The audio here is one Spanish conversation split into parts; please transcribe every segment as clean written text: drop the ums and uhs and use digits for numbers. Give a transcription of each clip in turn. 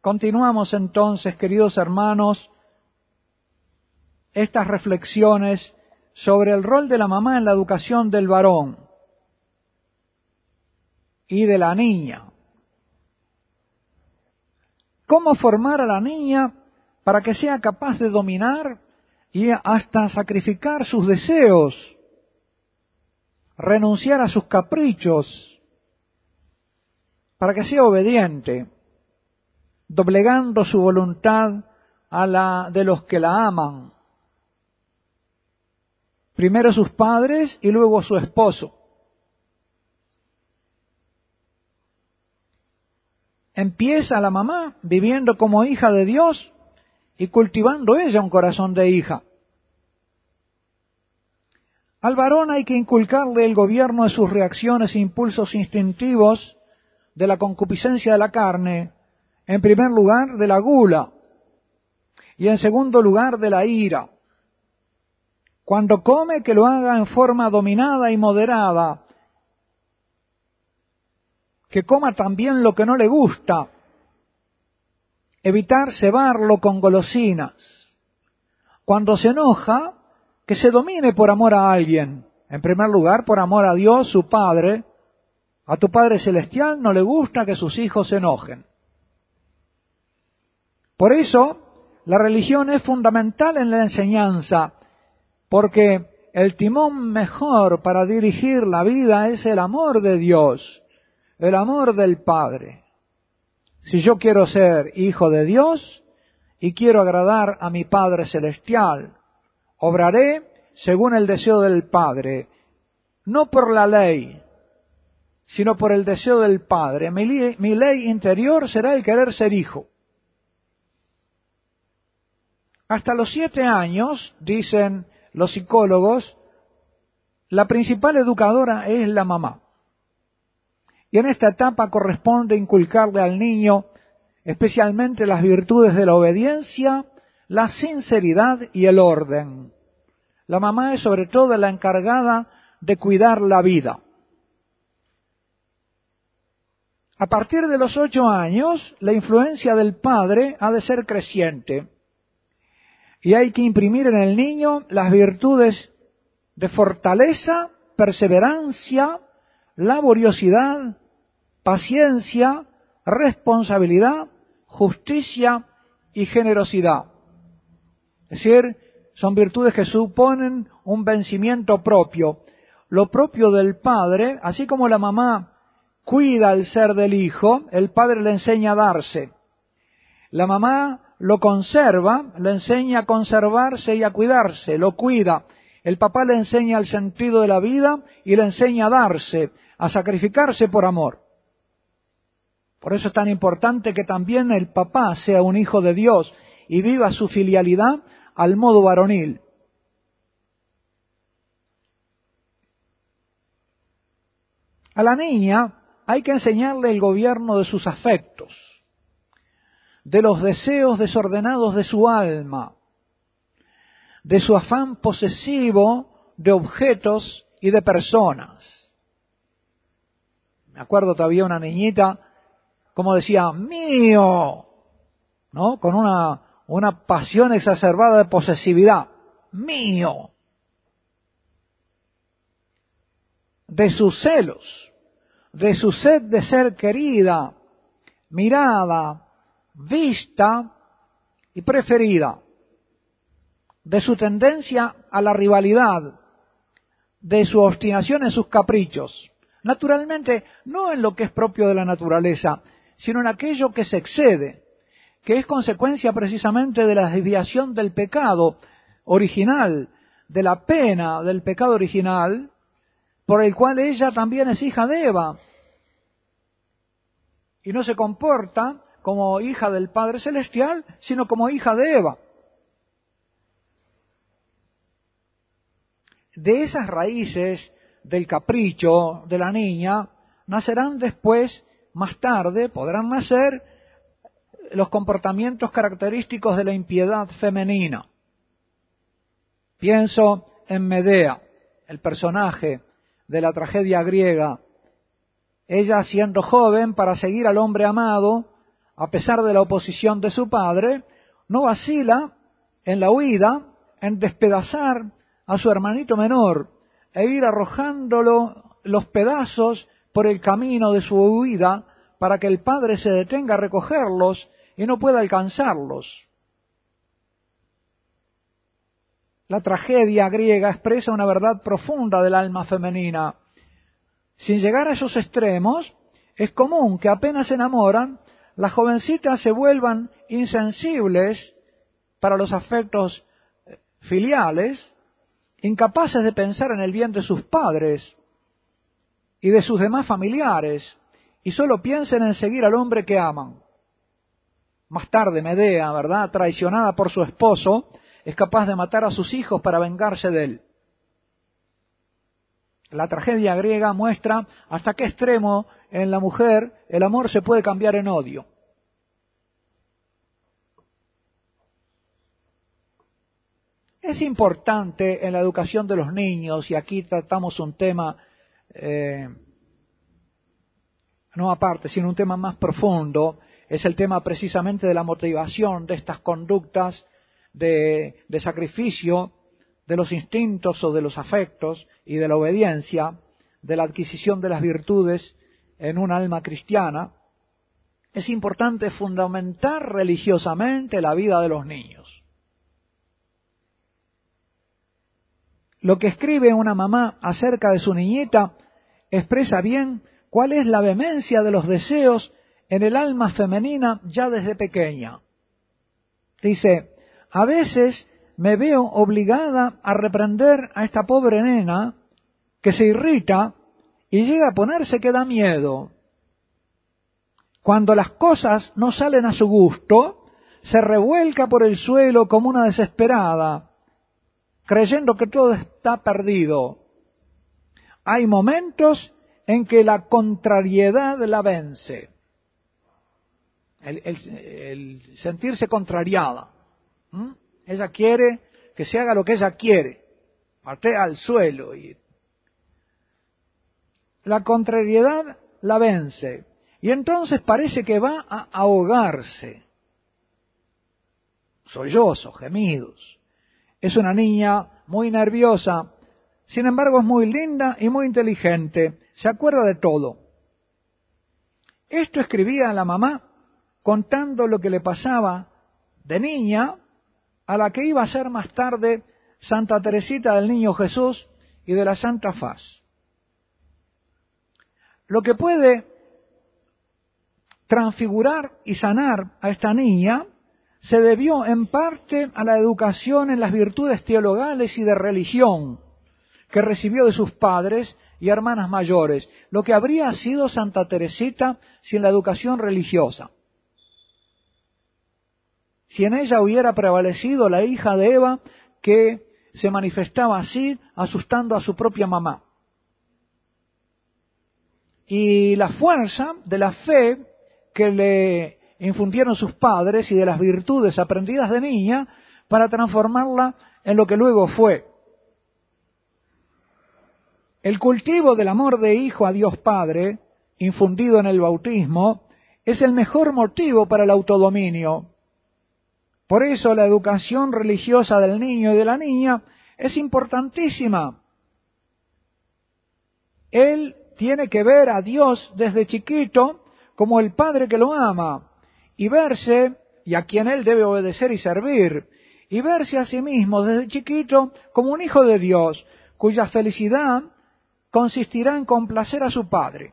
Continuamos entonces, queridos hermanos, estas reflexiones sobre el rol de la mamá en la educación del varón y de la niña. ¿Cómo formar a la niña para que sea capaz de dominar y hasta sacrificar sus deseos, renunciar a sus caprichos, para que sea obediente, doblegando su voluntad a la de los que la aman? Primero sus padres y luego su esposo. Empieza la mamá viviendo como hija de Dios y cultivando ella un corazón de hija. Al varón hay que inculcarle el gobierno de sus reacciones e impulsos instintivos, de la concupiscencia de la carne, en primer lugar de la gula y en segundo lugar de la ira. Cuando come, que lo haga en forma dominada y moderada, que coma también lo que no le gusta, evitar cebarlo con golosinas. Cuando se enoja, que se domine por amor a alguien, en primer lugar por amor a Dios, su Padre. A tu Padre Celestial no le gusta que sus hijos se enojen. Por eso, la religión es fundamental en la enseñanza, porque el timón mejor para dirigir la vida es el amor de Dios, el amor del Padre. Si yo quiero ser hijo de Dios y quiero agradar a mi Padre Celestial, obraré según el deseo del Padre, no por la ley, sino por el deseo del Padre. Mi ley interior será el querer ser hijo. Hasta los 7 años, dicen los psicólogos, la principal educadora es la mamá. Y en esta etapa corresponde inculcarle al niño especialmente las virtudes de la obediencia, la sinceridad y el orden. La mamá es sobre todo la encargada de cuidar la vida. A partir de los 8 años, la influencia del padre ha de ser creciente. Y hay que imprimir en el niño las virtudes de fortaleza, perseverancia, laboriosidad, paciencia, responsabilidad, justicia y generosidad. Es decir, son virtudes que suponen un vencimiento propio. Lo propio del padre, así como la mamá cuida el ser del hijo, el padre le enseña a darse. La mamá lo conserva, le enseña a conservarse y a cuidarse, lo cuida. El papá le enseña el sentido de la vida y le enseña a darse, a sacrificarse por amor. Por eso es tan importante que también el papá sea un hijo de Dios y viva su filialidad al modo varonil. A la niña hay que enseñarle el gobierno de sus afectos, de los deseos desordenados de su alma, de su afán posesivo de objetos y de personas. Me acuerdo todavía una niñita, como decía, mío, ¿no? Con una pasión exacerbada de posesividad, mío. De sus celos, de su sed de ser querida, mirada, vista y preferida, de su tendencia a la rivalidad, de su obstinación en sus caprichos. Naturalmente, no en lo que es propio de la naturaleza, sino en aquello que se excede, que es consecuencia precisamente de la desviación del pecado original, de la pena del pecado original, por el cual ella también es hija de Eva, y no se comporta como hija del Padre Celestial, sino como hija de Eva. De esas raíces del capricho de la niña, nacerán después, más tarde, podrán nacer los comportamientos característicos de la impiedad femenina. Pienso en Medea, el personaje de la tragedia griega. Ella, siendo joven, para seguir al hombre amado, a pesar de la oposición de su padre, no vacila en la huida, en despedazar a su hermanito menor e ir arrojándolo los pedazos por el camino de su huida para que el padre se detenga a recogerlos y no pueda alcanzarlos. La tragedia griega expresa una verdad profunda del alma femenina. Sin llegar a esos extremos, es común que apenas se enamoran, las jovencitas se vuelvan insensibles para los afectos filiales, incapaces de pensar en el bien de sus padres y de sus demás familiares, y solo piensen en seguir al hombre que aman. Más tarde Medea, ¿verdad?, traicionada por su esposo, es capaz de matar a sus hijos para vengarse de él. La tragedia griega muestra hasta qué extremo en la mujer el amor se puede cambiar en odio. Es importante en la educación de los niños, y aquí tratamos un tema, no aparte, sino un tema más profundo, es el tema precisamente de la motivación de estas conductas de sacrificio de los instintos o de los afectos y de la obediencia, de la adquisición de las virtudes en un alma cristiana. Es importante fundamentar religiosamente la vida de los niños. Lo que escribe una mamá acerca de su niñita expresa bien cuál es la vehemencia de los deseos en el alma femenina ya desde pequeña. Dice: a veces me veo obligada a reprender a esta pobre nena que se irrita y llega a ponerse que da miedo. Cuando las cosas no salen a su gusto, se revuelca por el suelo como una desesperada, creyendo que todo está perdido. Hay momentos en que la contrariedad la vence, el sentirse contrariada. Ella quiere que se haga lo que ella quiere, patea al suelo y la contrariedad la vence, y entonces parece que va a ahogarse. Sollozos, gemidos. Es una niña muy nerviosa, sin embargo es muy linda y muy inteligente, se acuerda de todo. Esto escribía la mamá contando lo que le pasaba de niña a la que iba a ser más tarde Santa Teresita del Niño Jesús y de la Santa Faz. Lo que puede transfigurar y sanar a esta niña se debió en parte a la educación en las virtudes teologales y de religión que recibió de sus padres y hermanas mayores, lo que habría sido Santa Teresita sin la educación religiosa. Si en ella hubiera prevalecido la hija de Eva, que se manifestaba así, asustando a su propia mamá. Y la fuerza de la fe que le infundieron sus padres y de las virtudes aprendidas de niña para transformarla en lo que luego fue. El cultivo del amor de hijo a Dios Padre, infundido en el bautismo, es el mejor motivo para el autodominio. Por eso la educación religiosa del niño y de la niña es importantísima. Él tiene que ver a Dios desde chiquito como el Padre que lo ama, y verse, y a quien él debe obedecer y servir, y verse a sí mismo desde chiquito como un hijo de Dios, cuya felicidad consistirá en complacer a su Padre.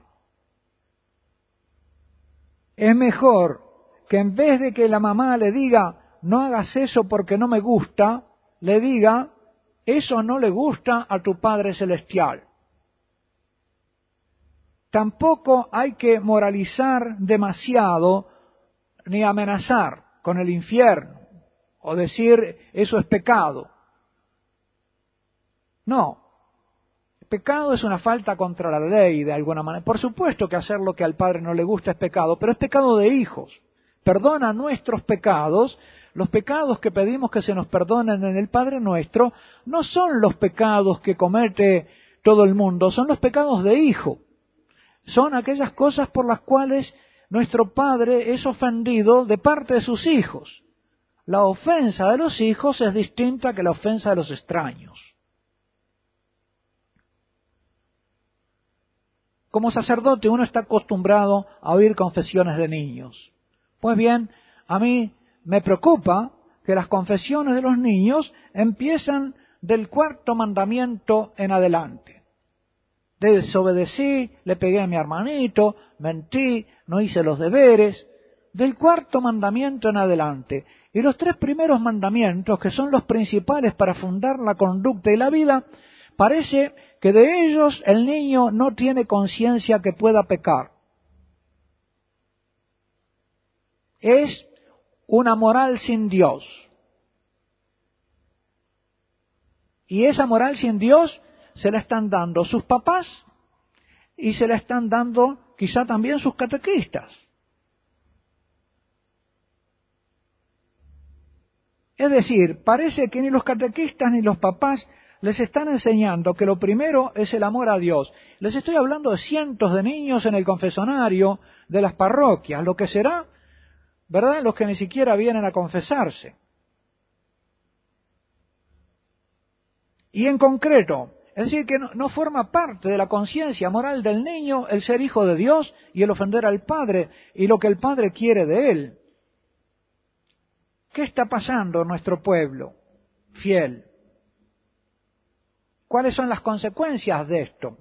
Es mejor que en vez de que la mamá le diga: no hagas eso porque no me gusta, le diga: eso no le gusta a tu Padre Celestial. Tampoco hay que moralizar demasiado ni amenazar con el infierno o decir eso es pecado. No, el pecado es una falta contra la ley de alguna manera. Por supuesto que hacer lo que al Padre no le gusta es pecado, pero es pecado de hijos. Perdona nuestros pecados. Los pecados que pedimos que se nos perdonen en el Padre Nuestro no son los pecados que comete todo el mundo, son los pecados de hijo. Son aquellas cosas por las cuales nuestro padre es ofendido de parte de sus hijos. La ofensa de los hijos es distinta que la ofensa de los extraños. Como sacerdote uno está acostumbrado a oír confesiones de niños. Pues bien, a mí me preocupa que las confesiones de los niños empiezan del 4º mandamiento en adelante. Desobedecí, le pegué a mi hermanito, mentí, no hice los deberes. Del 4º mandamiento en adelante. Y los 3 primeros mandamientos, que son los principales para fundar la conducta y la vida, parece que de ellos el niño no tiene conciencia que pueda pecar. Es una moral sin Dios. Y esa moral sin Dios se la están dando sus papás y se la están dando quizá también sus catequistas. Es decir, parece que ni los catequistas ni los papás les están enseñando que lo primero es el amor a Dios. Les estoy hablando de cientos de niños en el confesionario de las parroquias, lo que será, ¿verdad?, los que ni siquiera vienen a confesarse. Y en concreto, es decir, que no forma parte de la conciencia moral del niño el ser hijo de Dios y el ofender al Padre y lo que el Padre quiere de él. ¿Qué está pasando en nuestro pueblo fiel? ¿Cuáles son las consecuencias de esto?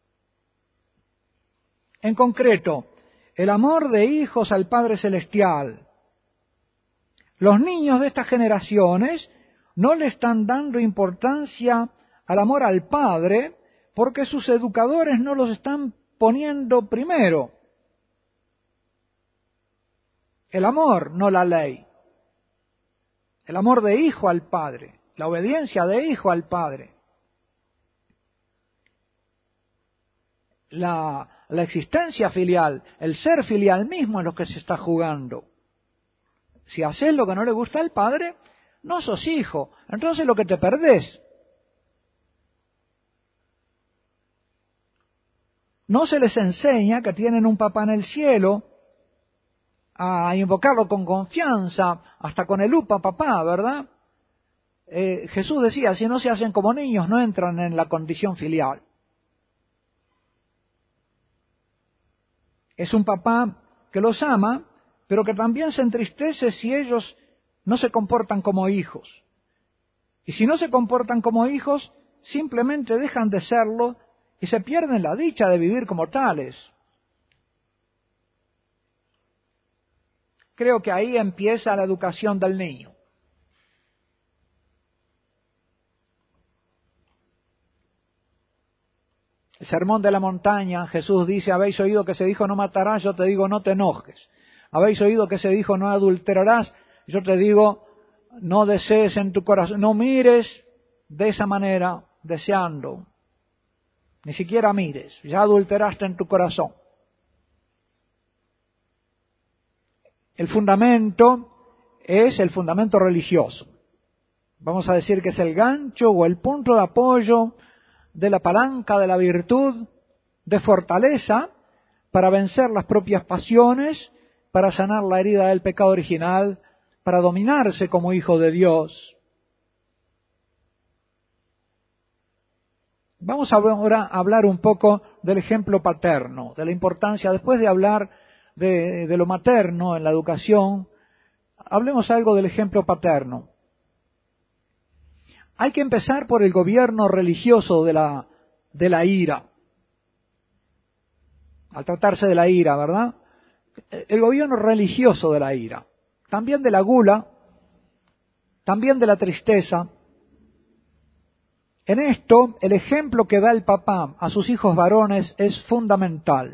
En concreto, el amor de hijos al Padre Celestial. Los niños de estas generaciones no le están dando importancia al amor al Padre porque sus educadores no los están poniendo primero. El amor, no la ley. El amor de hijo al Padre, la obediencia de hijo al Padre. La existencia filial, el ser filial mismo es lo que se está jugando. Si haces lo que no le gusta al Padre, no sos hijo, entonces lo que te perdés. No se les enseña que tienen un papá en el cielo, a invocarlo con confianza, hasta con el upa papá, ¿verdad? Jesús decía, si no se hacen como niños, no entran en la condición filial. Es un papá que los ama, pero que también se entristece si ellos no se comportan como hijos. Y si no se comportan como hijos, simplemente dejan de serlo y se pierden la dicha de vivir como tales. Creo que ahí empieza la educación del niño. El sermón de la montaña, Jesús dice, habéis oído que se dijo no matarás, yo te digo no te enojes. Habéis oído que se dijo no adulterarás, yo te digo no desees en tu corazón, no mires de esa manera, deseando. Ni siquiera mires, ya adulteraste en tu corazón. El fundamento es el fundamento religioso. Vamos a decir que es el gancho o el punto de apoyo de la palanca de la virtud, de fortaleza, para vencer las propias pasiones, para sanar la herida del pecado original, para dominarse como hijo de Dios. Vamos ahora a hablar un poco del ejemplo paterno, de la importancia, después de hablar de lo materno en la educación, hablemos algo del ejemplo paterno. Hay que empezar por el gobierno religioso de la ira. Al tratarse de la ira, ¿verdad? El gobierno religioso de la ira. También de la gula, también de la tristeza. En esto, el ejemplo que da el papá a sus hijos varones es fundamental.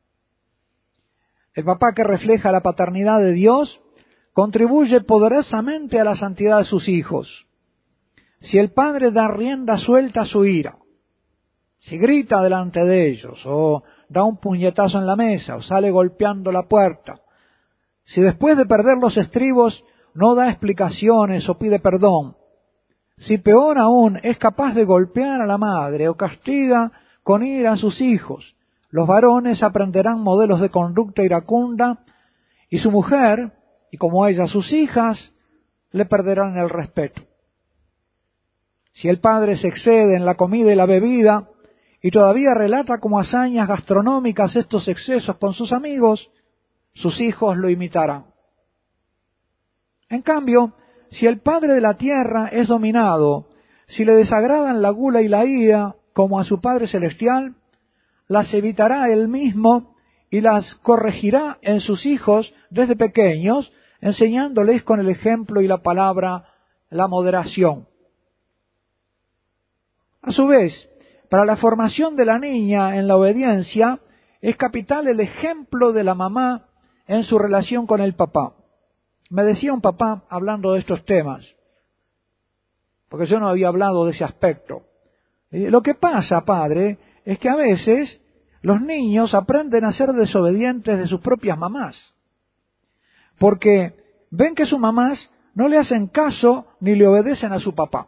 El papá que refleja la paternidad de Dios contribuye poderosamente a la santidad de sus hijos. Si el padre da rienda suelta a su ira, si grita delante de ellos, o da un puñetazo en la mesa, o sale golpeando la puerta, si después de perder los estribos no da explicaciones o pide perdón, si peor aún es capaz de golpear a la madre o castiga con ira a sus hijos, Los varones aprenderán modelos de conducta iracunda y su mujer, y como ella sus hijas, le perderán el respeto. Si el padre se excede en la comida y la bebida y todavía relata como hazañas gastronómicas estos excesos con sus amigos, sus hijos lo imitarán. En cambio, si el padre de la tierra es dominado, si le desagradan la gula y la ira como a su Padre Celestial, las evitará él mismo y las corregirá en sus hijos desde pequeños, enseñándoles con el ejemplo y la palabra la moderación. A su vez, para la formación de la niña en la obediencia, es capital el ejemplo de la mamá en su relación con el papá. Me decía un papá hablando de estos temas, porque yo no había hablado de ese aspecto. Lo que pasa, padre, es que a veces los niños aprenden a ser desobedientes de sus propias mamás, porque ven que sus mamás no le hacen caso ni le obedecen a su papá.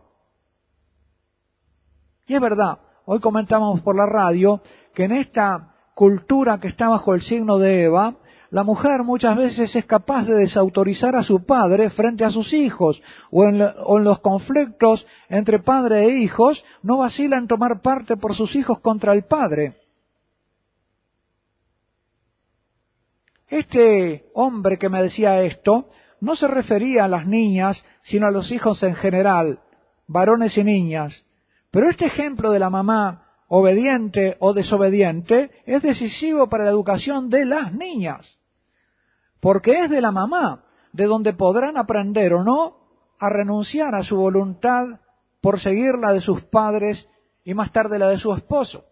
Y es verdad, hoy comentamos por la radio que en esta cultura que está bajo el signo de Eva, la mujer muchas veces es capaz de desautorizar a su padre frente a sus hijos, o en los conflictos entre padre e hijos, no vacila en tomar parte por sus hijos contra el padre. Este hombre que me decía esto no se refería a las niñas, sino a los hijos en general, varones y niñas. Pero este ejemplo de la mamá, obediente o desobediente, es decisivo para la educación de las niñas, porque es de la mamá de donde podrán aprender o no a renunciar a su voluntad por seguir la de sus padres y más tarde la de su esposo.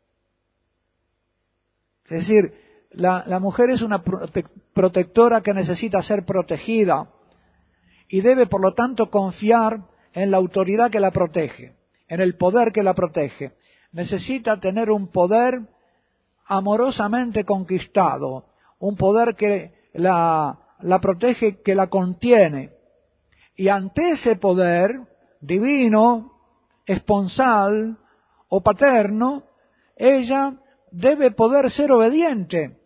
Es decir, la mujer es una protectora que necesita ser protegida y debe, por lo tanto, confiar en la autoridad que la protege, en el poder que la protege. Necesita tener un poder amorosamente conquistado, un poder que la protege, que la contiene. Y ante ese poder divino, esponsal o paterno, ella debe poder ser obediente.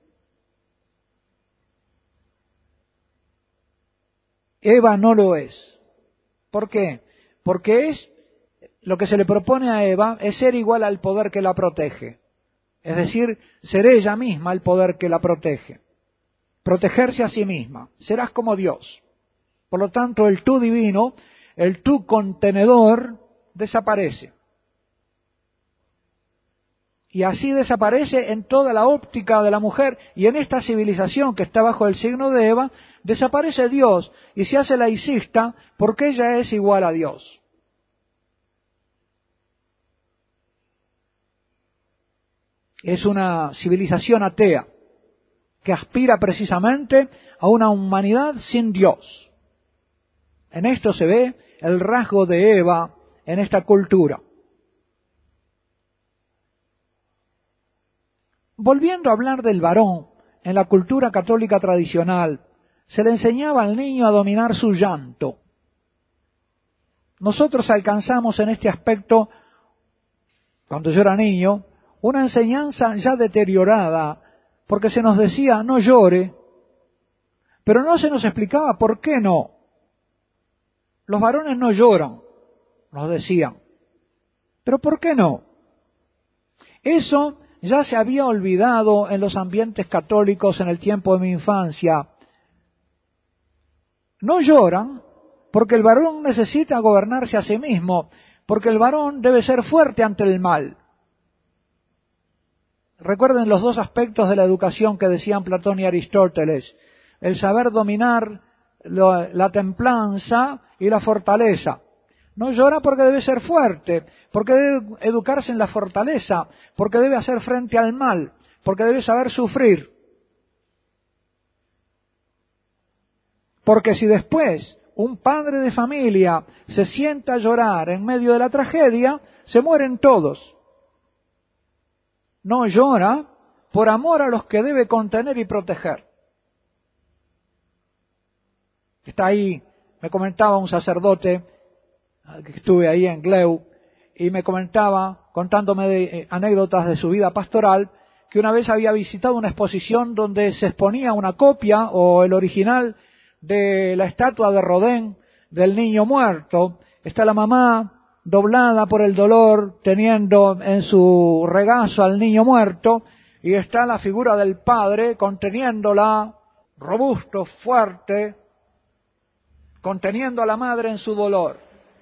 Eva no lo es. ¿Por qué? Porque lo que se le propone a Eva es ser igual al poder que la protege. Es decir, ser ella misma el poder que la protege. Protegerse a sí misma. Serás como Dios. Por lo tanto, el tú divino, el tú contenedor, desaparece. Y así desaparece en toda la óptica de la mujer, y en esta civilización que está bajo el signo de Eva, desaparece Dios y se hace laicista porque ella es igual a Dios. Es una civilización atea que aspira precisamente a una humanidad sin Dios. En esto se ve el rasgo de Eva en esta cultura. Volviendo a hablar del varón, en la cultura católica tradicional, se le enseñaba al niño a dominar su llanto. Nosotros alcanzamos en este aspecto, cuando yo era niño, una enseñanza ya deteriorada, porque se nos decía no llore, pero no se nos explicaba por qué no. Los varones no lloran, nos decían. ¿Pero por qué no? Eso ya se había olvidado en los ambientes católicos en el tiempo de mi infancia. No lloran porque el varón necesita gobernarse a sí mismo, porque el varón debe ser fuerte ante el mal. Recuerden los dos aspectos de la educación que decían Platón y Aristóteles: el saber dominar la templanza y la fortaleza. No llora porque debe ser fuerte, porque debe educarse en la fortaleza, porque debe hacer frente al mal, porque debe saber sufrir. Porque si después un padre de familia se sienta a llorar en medio de la tragedia, se mueren todos. No llora por amor a los que debe contener y proteger. Está ahí, me comentaba un sacerdote que estuve ahí en Gleu, y me comentaba, contándome anécdotas de su vida pastoral, que una vez había visitado una exposición donde se exponía una copia o el original de la estatua de Rodin del niño muerto. Está la mamá doblada por el dolor, teniendo en su regazo al niño muerto, y está la figura del padre conteniéndola, robusto, fuerte, conteniendo a la madre en su dolor.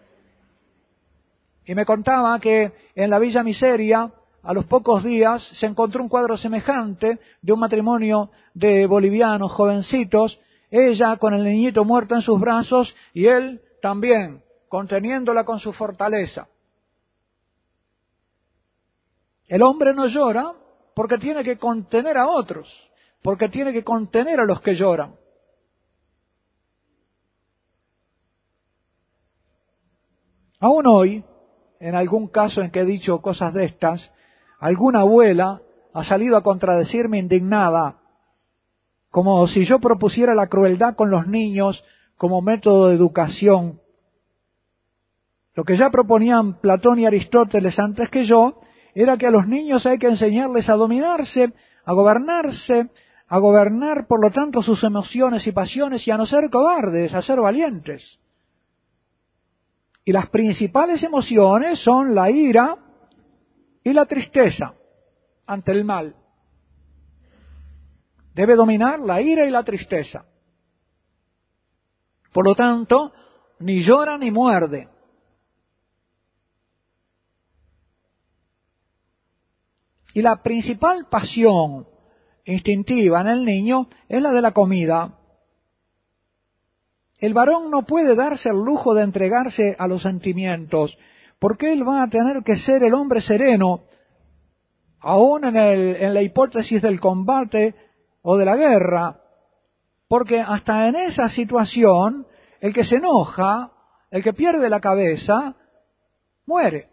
Y me contaba que en la Villa Miseria, a los pocos días, se encontró un cuadro semejante de un matrimonio de bolivianos jovencitos, ella con el niñito muerto en sus brazos y él también, conteniéndola con su fortaleza. El hombre no llora porque tiene que contener a otros, porque tiene que contener a los que lloran. Aún hoy, en algún caso en que he dicho cosas de estas, alguna abuela ha salido a contradecirme indignada, como si yo propusiera la crueldad con los niños como método de educación. Lo que ya proponían Platón y Aristóteles antes que yo, era que a los niños hay que enseñarles a dominarse, a gobernarse, a gobernar por lo tanto sus emociones y pasiones y a no ser cobardes, a ser valientes. Y las principales emociones son la ira y la tristeza ante el mal. Debe dominar la ira y la tristeza. Por lo tanto, ni llora ni muerde. Y la principal pasión instintiva en el niño es la de la comida. El varón no puede darse el lujo de entregarse a los sentimientos, porque él va a tener que ser el hombre sereno, aún en la hipótesis del combate o de la guerra, porque hasta en esa situación, el que se enoja, el que pierde la cabeza, muere.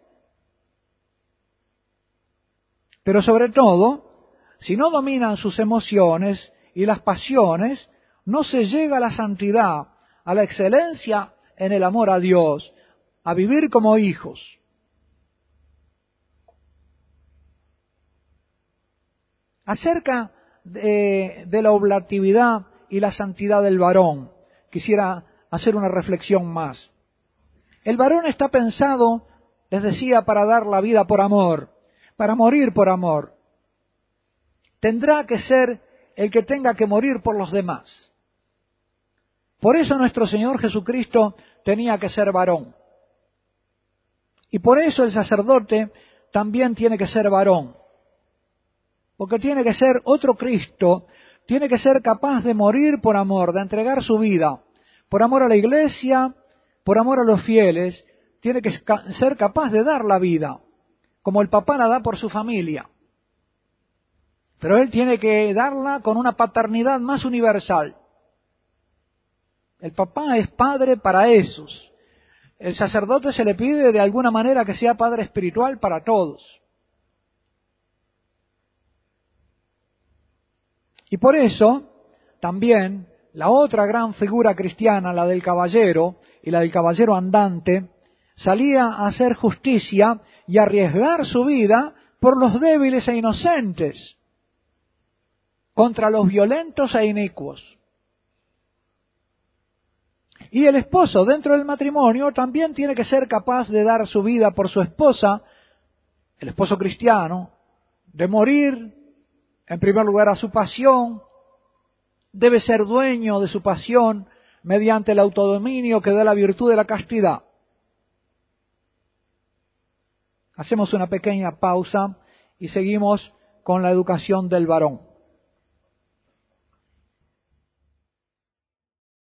Pero sobre todo, si no dominan sus emociones y las pasiones, no se llega a la santidad, a la excelencia en el amor a Dios, a vivir como hijos. Acerca de la oblatividad y la santidad del varón, quisiera hacer una reflexión más. El varón está pensado, les decía, para dar la vida por amor, para morir por amor. Tendrá que ser el que tenga que morir por los demás. Por eso nuestro Señor Jesucristo tenía que ser varón. Y por eso el sacerdote también tiene que ser varón. Porque tiene que ser otro Cristo, tiene que ser capaz de morir por amor, de entregar su vida, por amor a la iglesia, por amor a los fieles, tiene que ser capaz de dar la vida, como el papá la da por su familia. Pero él tiene que darla con una paternidad más universal. El papá es padre para esos. El sacerdote se le pide de alguna manera que sea padre espiritual para todos. Y por eso, también, la otra gran figura cristiana, la del caballero y la del caballero andante, salía a hacer justicia y a arriesgar su vida por los débiles e inocentes, contra los violentos e inicuos. Y el esposo dentro del matrimonio también tiene que ser capaz de dar su vida por su esposa, el esposo cristiano, de morir en primer lugar a su pasión, debe ser dueño de su pasión mediante el autodominio que da la virtud de la castidad. Hacemos una pequeña pausa y seguimos con la educación del varón.